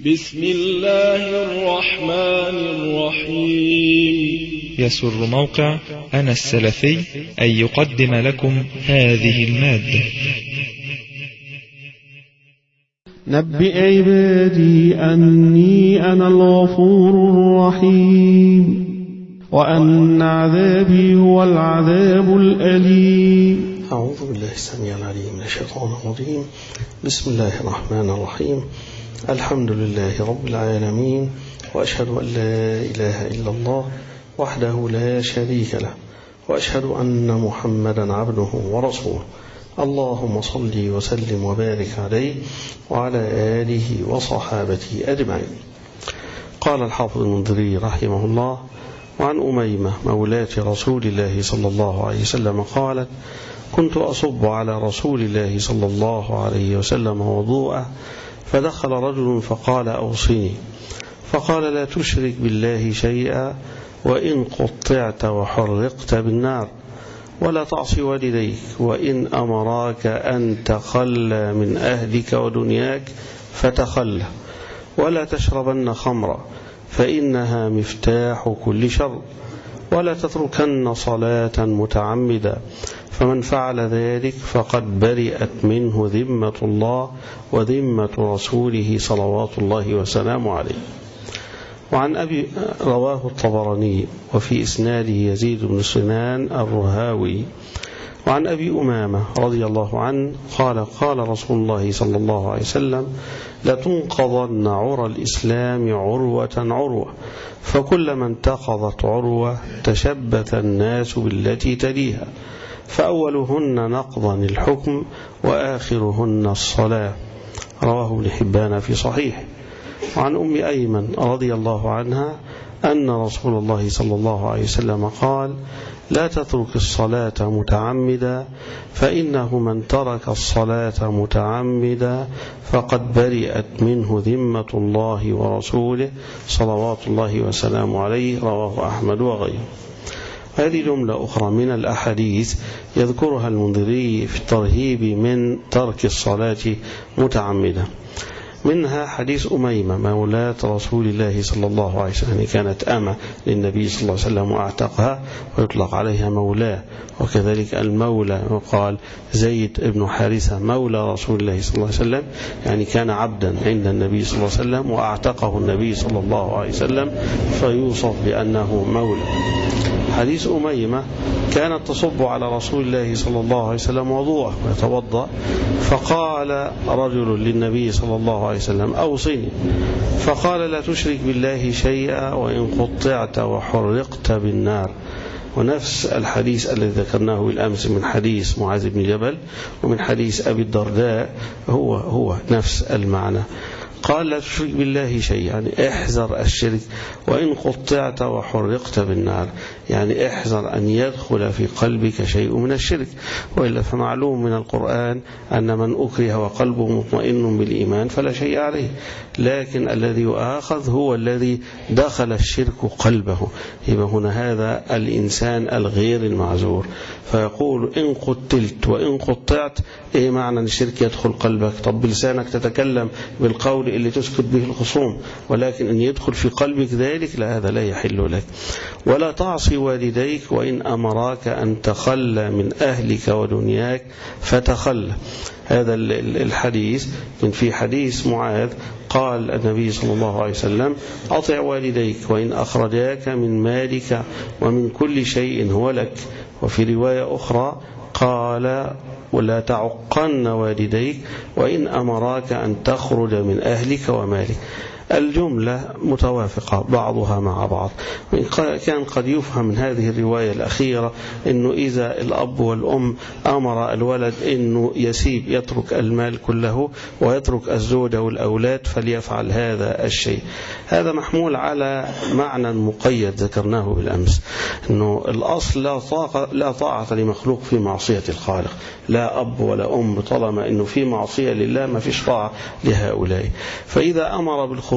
بسم الله الرحمن الرحيم. يسر موقع أنا السلفي أن يقدم لكم هذه المادة. نبئ عبادي أني أنا الغفور الرحيم وأن عذابي هو العذاب الأليم. أعوذ بالله السميع العليم من الشيطان الرجيم. بسم الله الرحمن الرحيم. الحمد لله رب العالمين، وأشهد أن لا إله إلا الله وحده لا شريك له، وأشهد أن محمدا عبده ورسوله. اللهم صل وسلم وبارك عليه وعلى آله وصحابته أجمعين. قال الحافظ المنذري رحمه الله: وعن أميمة مولاة رسول الله صلى الله عليه وسلم قالت: كنت أصب على رسول الله صلى الله عليه وسلم وضوءه، فدخل رجل فقال: أوصني. فقال: لا تشرك بالله شيئا، وإن قطعت وحرقت بالنار، ولا تعصي والديك، وإن أمراك أن تخلى من أهلك ودنياك فتخلى، ولا تشربن خمرا فإنها مفتاح كل شر، ولا تتركن صلاة متعمدا، فمن فعل ذلك فقد برئت منه ذمة الله وذمة رسوله صلوات الله وسلامه عليه. وعن أبي رواه الطبراني وفي إسناده يزيد بن سنان الرهاوي. وعن أبي أمامة رضي الله عنه قال: قال رسول الله صلى الله عليه وسلم: لتنقضن عرى الإسلام عروة عروة، فكلما انتقضت عروة تشبث الناس بالتي تليها، فأولهن نقضا الحكم وآخرهن الصلاة. رواه ابن حبان في صحيح. وعن أم أيمن رضي الله عنها أن رسول الله صلى الله عليه وسلم قال: لا تترك الصلاة متعمدا، فإنه من ترك الصلاة متعمدا فقد برئت منه ذمة الله ورسوله صلوات الله وسلامه عليه. رواه أحمد وغيره. هذه جملة أخرى من الأحاديث يذكرها المنذري في الترهيب من ترك الصلاة متعمدا. منها حديث أميمة مولاة رسول الله صلى الله عليه وسلم، كانت أمة للنبي صلى الله عليه وسلم وأعتقها، ويطلق عليها مولاه. وكذلك المولى، وقال زيد بن حارثة مولى رسول الله صلى الله عليه وسلم، يعني كان عبدا عند النبي صلى الله عليه وسلم وأعتقه النبي صلى الله عليه وسلم فيوصف بأنه مولى. حديث أميمة: كانت تصب على رسول الله صلى الله عليه وسلم وضوءه ويتوضأ، فقال رجل للنبي صلى الله عليه وسلم: أوصني. فقال: لا تشرك بالله شيئا، وإن قطعت وحرقت بالنار. ونفس الحديث الذي ذكرناه بالأمس من حديث معاذ بن جبل ومن حديث أبي الدرداء هو نفس المعنى. قال: لا تشرك بالله شيء، يعني احذر الشرك، وإن قطعت وحرقت بالنار، يعني احذر أن يدخل في قلبك شيء من الشرك، وإلا فمعلوم من القرآن أن من أكره وقلبه مطمئن بالإيمان فلا شيء عليه، لكن الذي يؤاخذ هو الذي دخل الشرك قلبه. يبقى هنا هذا الإنسان الغير المعذور، فيقول: إن قتلت وإن قطعت. إيه معنى الشرك يدخل قلبك؟ طب بلسانك تتكلم بالقول اللي تسكت به الخصوم، ولكن إن يدخل في قلبك ذلك لا، هذا لا يحل لك. ولا تعصي والديك، وإن أمراك أن تخلى من أهلك ودنياك فتخلى. هذا الحديث من في حديث معاذ قال النبي صلى الله عليه وسلم: أطع والديك وإن أخرجاك من مالك ومن كل شيء هو لك. وفي رواية أخرى قال: ولا تعقن والديك وإن أمراك أن تخرج من أهلك ومالك. الجملة متوافقة بعضها مع بعض. كان قد يفهم من هذه الرواية الأخيرة أنه إذا الأب والأم أمر الولد أنه يترك المال كله ويترك الزوجة والأولاد فليفعل هذا الشيء. هذا محمول على معنى مقيد ذكرناه بالأمس، أنه الأصل لا طاعة لمخلوق في معصية الخالق، لا أب ولا أم، طالما أنه في معصية لله ما فيش طاعة لهؤلاء. فإذا أمر بالخروج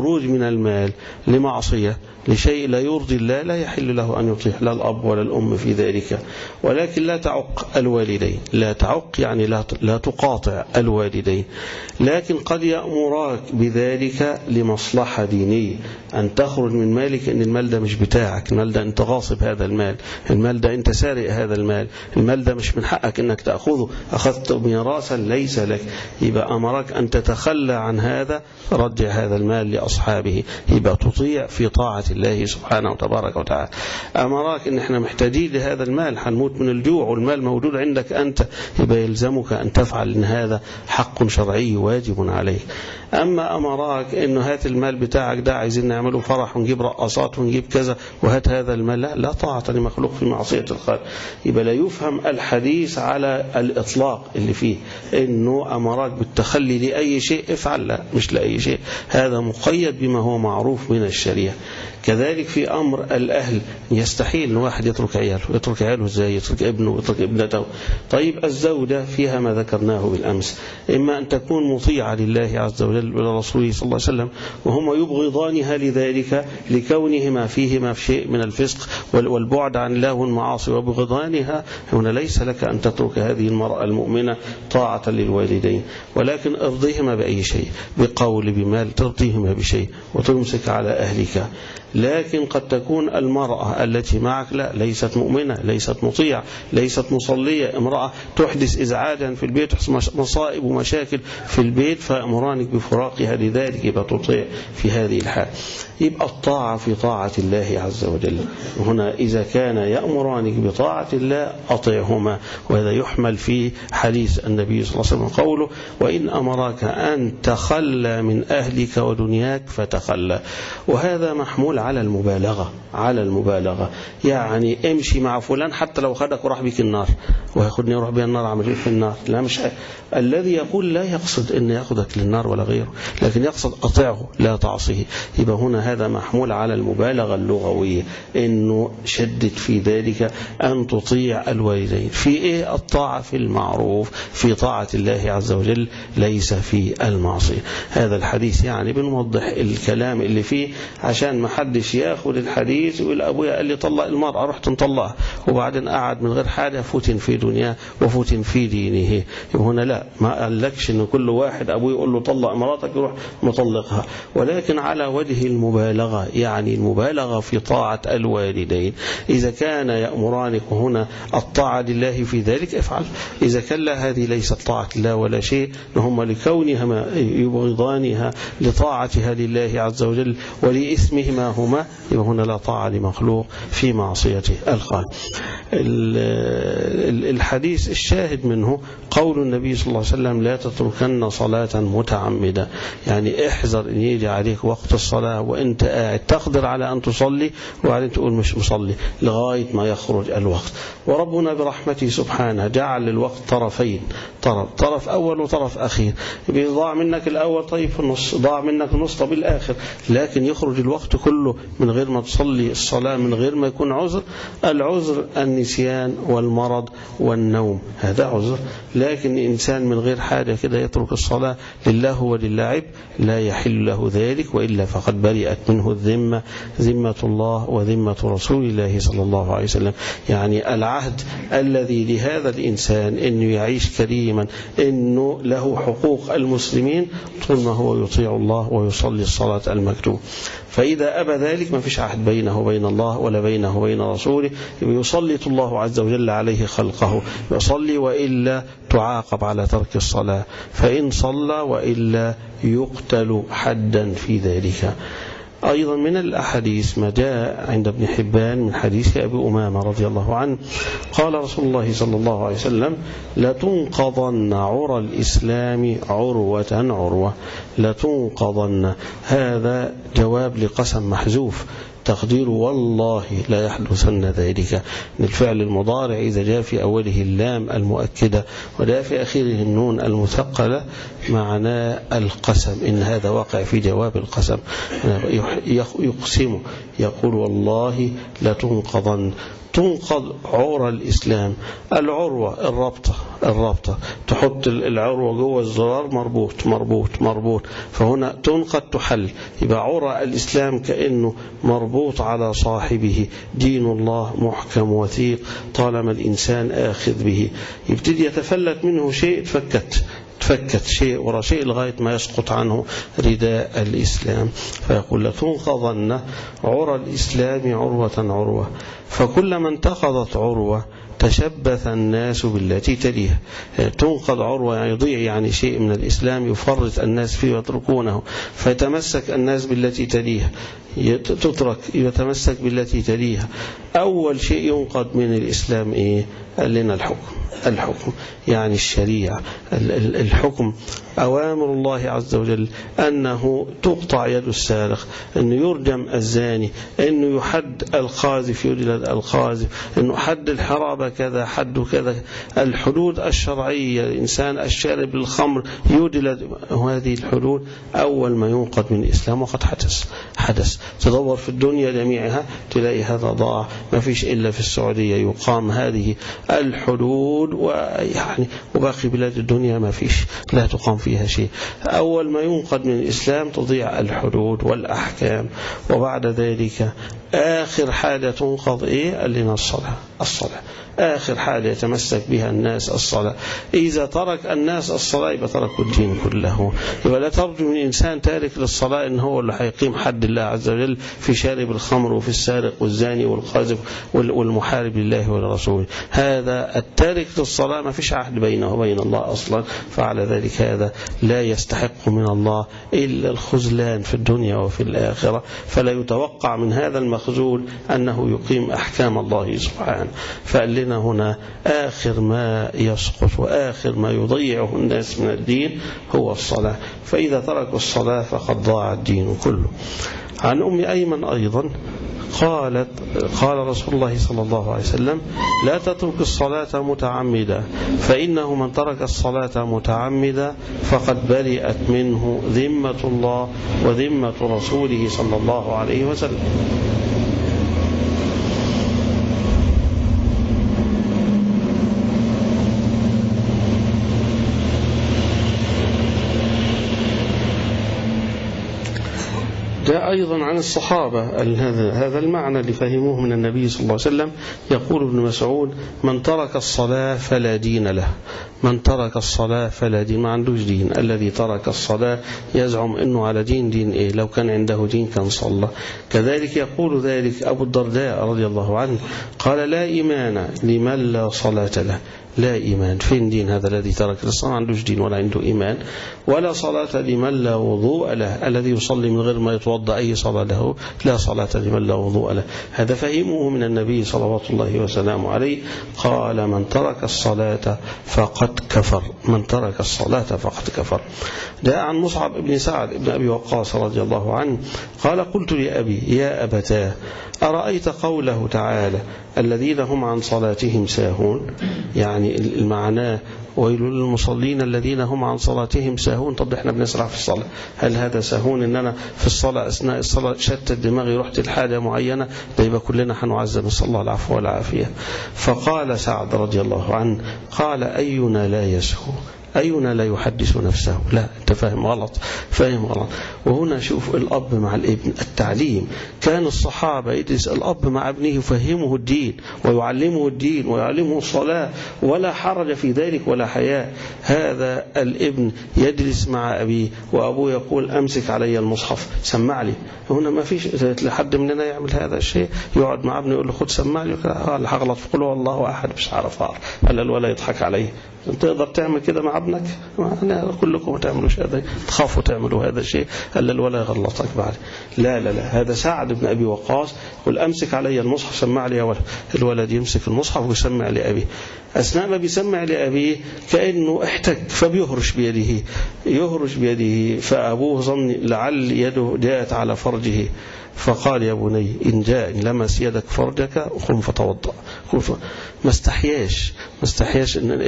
الخروج من المال لمعصية لشيء لا يرضي الله لا يحل له أن يطيع لا الأب ولا الأم في ذلك. ولكن لا تعق الوالدين، لا تعق يعني لا تقاطع الوالدين، لكن قد يأمراك بذلك لمصلحة دينية، أن تخرج من مالك، إن المال ده مش بتاعك، المال ده أنت غاصب هذا المال، المال ده أنت سارق هذا المال ده مش من حقك أنك تأخذه، أخذت ميراثا ليس لك، يبقى أمرك أن تتخلى عن هذا، رجع هذا المال لأصحابه، يبقى تطيع في طاعة الله سبحانه وتبارك وتعالى. أمرك إن إحنا محتاجين لهذا المال، هنموت من الجوع والمال موجود عندك أنت، يبقى يلزمك أن تفعل، إن هذا حق شرعي واجب عليك. أما أمرك إنه هات المال بتاعك ده عايزين نعمله فرح ونجيب رقصات ونجيب كذا وهات هذا المال، لا طاعة لمخلوق في معصية الخالق. يبقى لا يفهم الحديث على الإطلاق اللي فيه إنه أمرك بالتخلي لأي شيء افعل، لا مش لأي شيء، هذا مقيد بما هو معروف من الشريعة. كذلك في أمر الأهل، يستحيل أن واحد يترك عياله إزاي؟ يترك ابنه ويترك ابنته. طيب الزوجة فيها ما ذكرناه بالأمس، إما أن تكون مطيعة لله عز وجل ولرسوله صلى الله عليه وسلم وهم يبغضانها لذلك لكونهما فيهما في شيء من الفسق والبعد عن الله والمعاصي وبغضانها، هنا ليس لك أن تترك هذه المرأة المؤمنة طاعة للوالدين، ولكن ارضيهما بأي شيء، بقول بمال ترضيهما بشيء وتمسك على أهلك. لكن قد تكون المرأة التي معك لا، ليست مؤمنة، ليست مطيعة، ليست مصلية، امرأة تحدث إزعاجا في البيت، مصائب ومشاكل في البيت، فأمرانك بفراقها لذلك، يبقى تطيع في هذه الحال. يبقى الطاعة في طاعة الله عز وجل. هنا إذا كان يأمرانك بطاعة الله أطيعهما، وهذا يحمل في حديث النبي صلى الله عليه وسلم قوله: وإن أمرك أن تخلى من أهلك ودنياك فتخلى. وهذا محمول على المبالغة، يعني امشي مع فلان حتى لو خدك وراح بك النار، وياخدني وراح بي النار، عمل ايه في النار؟ لا، مش الذي يقول لا يقصد ان ياخدك للنار ولا غيره، لكن يقصد اطيعه لا تعصيه. يبقى هنا هذا محمول على المبالغة اللغوية، انه شدد في ذلك ان تطيع الوالدين في ايه؟ الطاعة في المعروف، في طاعة الله عز وجل، ليس في المعصية. هذا الحديث يعني بنوضح الكلام اللي فيه عشان ما حدش ياخد الحديث ويقول ابويا قال لي طلق المرأة رحت نطلقها، وبعدين قعد من غير حاجة فتن في دنياه وفتن في دينه. هنا لا، ما قالكش ان كل واحد ابوه يقول له طلق مراتك يروح مطلقها، ولكن على وجه المبالغة، يعني المبالغة في طاعة الوالدين. إذا كان يأمرانك هنا الطاعة لله في ذلك افعل، إذا كان لا، هذه ليست طاعة الله ولا شيء، هم لكونهما يبغضانها لطاعتها لله عز وجل ولإثمهما هما، يبقى هنا لا طاعة لمخلوق في معصيته الخالق. الحديث الشاهد منه قول النبي صلى الله عليه وسلم: لا تتركن صلاة متعمدة، يعني احذر ان يجي عليك وقت الصلاة وانت قاعد تقدر على ان تصلي وبعدين تقول مش مصلي لغاية ما يخرج الوقت. وربنا برحمته سبحانه جعل الوقت طرفين، طرف اول وطرف اخير، بيضاع منك الاول طيب في النص، ضاع منك النص طب الاخر، لكن يخرج الوقت كله من غير ما تصلي الصلاة، من غير ما يكون عذر. العذر النسيان والمرض والنوم، هذا عذر. لكن إنسان من غير حاجة كده يترك الصلاة لله وللعب لا يحل له ذلك، وإلا فقد برئت منه الذمة، ذمة الله وذمة رسول الله صلى الله عليه وسلم. يعني العهد الذي لهذا الإنسان إنه يعيش كريما، إنه له حقوق المسلمين طول ما هو يطيع الله ويصلي الصلاة المكتوب. فإذا أبى ذلك ما فيش عهد بينه وبين الله ولا بينه وبين رسوله، يسلط الله عز وجل عليه خلقه، يصلي وإلا تعاقب على ترك الصلاة، فإن صلى وإلا يقتل حدا في ذلك. أيضا من الأحاديث ما جاء عند ابن حبان من حديث أبي أمامة رضي الله عنه قال رسول الله صلى الله عليه وسلم: لتنقضن عرى الإسلام عروة عروة. لتنقضن، هذا جواب لقسم محذوف، تقدير والله لا يحدثن ذلك. الفعل المضارع إذا جاء في أوله اللام المؤكدة وجاء في آخره النون المثقلة معناه القسم، إن هذا واقع في جواب القسم. يقسم، يقول والله لتنقضن. تنقض عرى الإسلام. العروة الرابطة تحط العروة جوه الزرار مربوط مربوط مربوط، فهنا تنقض تحل. يبقى عرى الإسلام كأنه مربوط على صاحبه، دين الله محكم وثيق طالما الإنسان آخذ به. يبتدي يتفلت منه شيء، تفكت شيء وراء شيء لغاية ما يسقط عنه رداء الإسلام. فيقول لتنقضن عرى الإسلام عروة. فكلما انتقضت عروة تشبث الناس بالتي تليها. تنقض عروة يعني يضيع، يعني شيء من الإسلام يفرط الناس فيه ويتركونه، فيتمسك الناس بالتي تليها، تترك يتمسك بالتي تليها. أول شيء ينقض من الإسلام إيه؟ قال لنا الحكم يعني الشريعة، الحكم أوامر الله عز وجل، أنه تقطع يد السارق، أنه يرجم الزاني، أنه يحد القاذف يجلد القاذف، أنه حد الحرابة كذا حد كذا، الحدود الشرعية، الإنسان الشارب للخمر يجلد. هذه الحدود أول ما ينقض من الإسلام. وقد حدث تدور في الدنيا جميعها تلاقي هذا ضاع، ما فيش إلا في السعودية يقام هذه الحدود، ويعني وباقي بلاد الدنيا ما فيش، لا تقام فيها شيء. أول ما ينقض من الإسلام تضيع الحدود والأحكام. وبعد ذلك آخر حاجة تنقض إيه؟ قال لنا الصلاة. آخر حاجة يتمسك بها الناس الصلاة. إذا ترك الناس الصلاة يبقى تركوا الدين كله. يبقى لا ترجو من إنسان تارك للصلاة إن هو اللي هيقيم حد الله عز وجل في شارب الخمر وفي السارق والزاني والقاذف والمحارب لله ولرسوله. هذا التارك للصلاة ما فيش عهد بينه وبين الله أصلا، فعلى ذلك هذا لا يستحق من الله إلا الخذلان في الدنيا وفي الآخرة. فلا يتوقع من هذا المخذول أنه يقيم أحكام الله سبحانه. فقال لنا هنا آخر ما يسقط وآخر ما يضيعه الناس من الدين هو الصلاة. فإذا تركوا الصلاة فقد ضاع الدين كله. عن أم أيمن أيضا قال رسول الله صلى الله عليه وسلم: لا تترك الصلاة متعمدا، فإنه من ترك الصلاة متعمدا فقد برئت منه ذمة الله وذمة رسوله صلى الله عليه وسلم. جاء أيضا عن الصحابة هذا المعنى اللي فهموه من النبي صلى الله عليه وسلم. يقول ابن مسعود: من ترك الصلاة فلا دين له. من ترك الصلاة فلا دين، ما عندوش دين. الذي ترك الصلاة يزعم أنه على دين إيه؟ لو كان عنده دين كان صلى. كذلك يقول ذلك أبو الدرداء رضي الله عنه، قال: لا إيمان لمن لا صلاة له. لا إيمان، فين دين هذا الذي ترك الصلاة؟ ما عندوش دين ولا عنده إيمان. ولا صلاة لمن لا وضوء له، الذي يصلي من غير ما يتوضأ أي صلاة له لا صلاة لمن لا وضوء له. هذا فهمه من النبي صلوات الله وسلامه عليه. قال: من ترك الصلاة فقد كفر. من ترك الصلاة فقد كفر. جاء عن مصعب بن سعد بن أبي وقاص رضي الله عنه قال: قلت لأبي: يا أبتاه، أرأيت قوله تعالى: الذين هم عن صلاتهم ساهون؟ يعني المعنى ويل للمصلين الذين هم عن صلاتهم ساهون. طب احنا بنسرع في الصلاة، هل هذا ساهون ان انا في الصلاة اثناء الصلاة شتت دماغي رحت لحاجة معينة؟ ده يبقى كلنا هنعذب، نسأل الله العفو والعافية. فقال سعد رضي الله عنه: قال: أينا لا يسهو؟ أينا لا يحدث نفسه؟ لا، أنت فاهم غلط. وهنا شوف الأب مع الابن، التعليم. كان الصحابة يجلس الأب مع ابنه يفهمه الدين ويعلمه الدين ويعلمه الصلاة، ولا حرج في ذلك ولا حياء. هذا الابن يجلس مع أبيه وأبوه يقول: أمسك علي المصحف سمع لي. هنا ما فيش لحد مننا يعمل هذا الشيء، يقعد مع ابنه يقول له: خد سمع لي. اللي هغلط في قوله الله أحد مش عارف قال الولا يضحك عليه. تقدر تعمل كده مع ابنك؟ أنا كلكم ما تعملوش هذا، تخافوا تعملوا هذا الشيء إلا الولا يغلطك بعد. لا لا لا، هذا سعد بن أبي وقاص يقول: أمسك علي المصحف سمع لي يا ولد. الولد يمسك المصحف ويسمع لأبيه. أثناء ما بيسمع لأبيه كأنه احتج فبيهرش بيده، فأبوه ظن لعل يده جاءت على فرجه، فقال: يا بني إن جاء لمس يدك فرجك قم فتوضأ. ما استحياش ان ابنه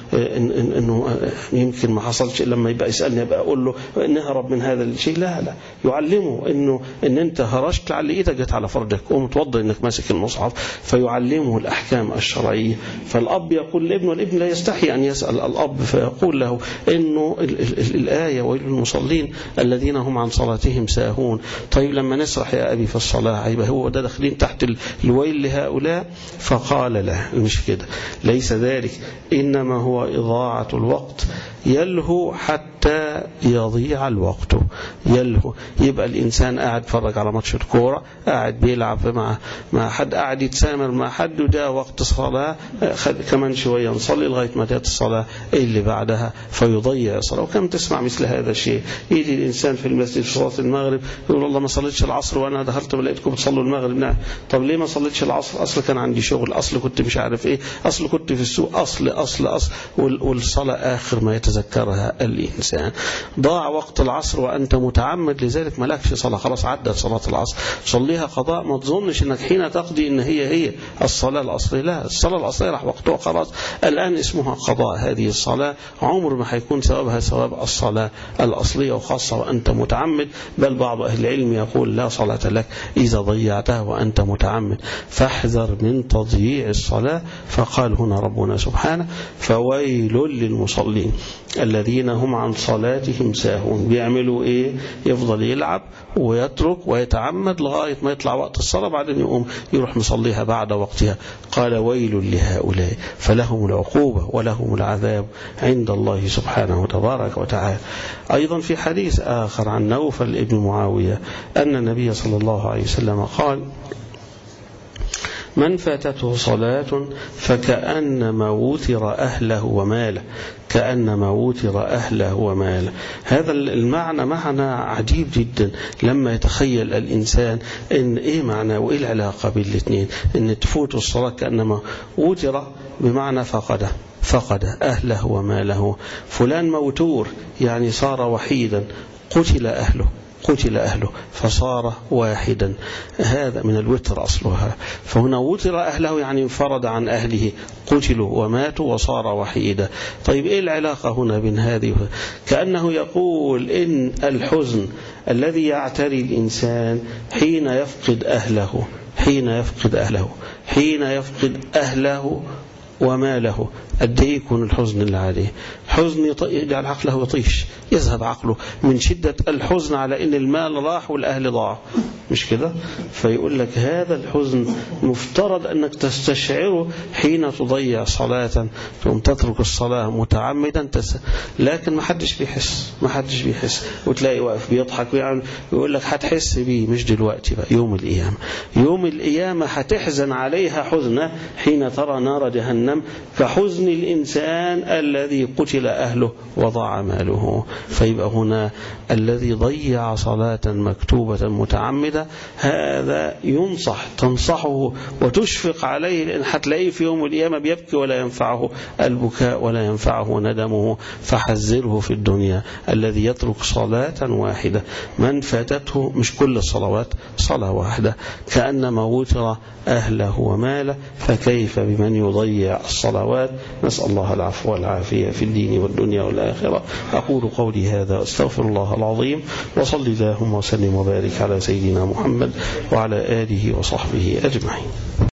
إنه يمكن ما حصلش، لما يبقى يسألني أبقى أقول له نهرب من هذا الشيء. لا يعلمه إن أنت هرشت على إيدك جت على فرجك، قوم توضى إنك ماسك المصحف، فيعلمه الأحكام الشرعية. فالأب يقول لابنه، والابن لا يستحي أن يسأل الأب، فيقول له إنه الآية ويل للمصلين الذين هم عن صلاتهم ساهون. طيب لما نسرح يا أبي في الصلاة يبقى هو ده داخلين تحت الويل لهؤلاء؟ فقال لا، مش كده، ليس ذلك، إنما هو إضاعة الوقت، يلهو حتى يضيع الوقت. يلهو يبقى الإنسان قاعد يتفرج على ماتش الكورة، قاعد بيلعب مع حد، قاعد يتسامر مع حد، وده وقت صلاة، كمان شوية نصلي لغاية ما تأتي الصلاة اللي بعدها، فيضيع الصلاة. وكم تسمع مثل هذا الشيء، يجي الإنسان في المسجد في صلاة المغرب يقول والله ما صليتش العصر وأنا دخلت لقيتكم بتصلوا المغرب. نعم، طب ليه ما صليتش العصر؟ أصل كان عندي شغل، أصل كنت مش عارف إيه، أصل كنت في السوق، أصل والصلاة آخر ما يتذكرها الإنسان. ضاع وقت العصر وأنت متعمد لذلك، مالكش صلاة، خلاص عدت صلاة العصر، صليها قضاء. ما تظنش أنك حين تقضي إن هي الصلاة الأصلية، لا، الصلاة الأصلية راح وقتها خلاص، الآن اسمها قضاء. هذه الصلاة عمر ما هيكون ثوابها ثواب الصلاة الأصلية، وخاصة وأنت متعمد. بل بعض أهل العلم يقول لا صلاة لك إذا ضيعتها وأنت متعمد، فاحذر من تضييع الصلاة. فقال هنا ربنا سبحانه فويل للمصلين الذين هم عن صلاتهم ساهون. بيعملوا إيه؟ يفضل يلعب ويترك ويتعمد لغاية ما يطلع وقت الصلاة، بعدين يقوم يروح مصليها بعد وقتها. قال ويل لهؤلاء، فلهم العقوبة ولهم العذاب عند الله سبحانه تبارك وتعالى. أيضا في حديث آخر عن نوفل ابن معاوية أن النبي صلى الله عليه وسلم قال من فاتته صلاة فكأنما وتر أهله وماله، كأنما وتر أهله وماله. هذا المعنى معنى عجيب جدا لما يتخيل الإنسان إن إيه معنى وإيه العلاقة بين الاثنين، إن تفوت الصلاة كأنما وتر بمعنى فقد أهله وماله. فلان موتور يعني صار وحيدا، قتل أهله فصار واحدا، هذا من الوتر أصلها. فهنا وتر أهله يعني انفرد عن أهله، قتلوا وماتوا وصار وحيدا. طيب إيه العلاقة هنا بين هذه؟ كأنه يقول إن الحزن الذي يعتري الإنسان حين يفقد أهله وماله، قد يكون الحزن اللي عليه، حزن يجعل عقله يطيش، يذهب عقله من شدة الحزن على إن المال راح والأهل ضاعوا، مش كده؟ فيقول لك هذا الحزن مفترض أنك تستشعره حين تضيع صلاة، ثم تترك الصلاة متعمدا، لكن ما حدش بيحس، وتلاقي واقف بيضحك ويقول لك هتحس بيه، مش دلوقتي بقى، يوم القيامة هتحزن عليها حزنة حين ترى نار جهنم كحزن الإنسان الذي قتل أهله وضاع ماله. فيبقى هنا الذي ضيع صلاة مكتوبة متعمدة هذا تنصحه وتشفق عليه، لأن هتلاقيه في يوم القيامة بيبكي ولا ينفعه البكاء ولا ينفعه ندمه. فحذره في الدنيا الذي يترك صلاة واحدة، من فاتته مش كل الصلوات، صلاة واحدة، كأنما وتر أهله وماله، فكيف بمن يضيع الصلوات؟ نسأل الله العفو والعافية في الدين والدنيا والآخرة. أقول قولي هذا أستغفر الله العظيم، وصلي اللهم وسلم وبارك على سيدنا محمد وعلى آله وصحبه أجمعين.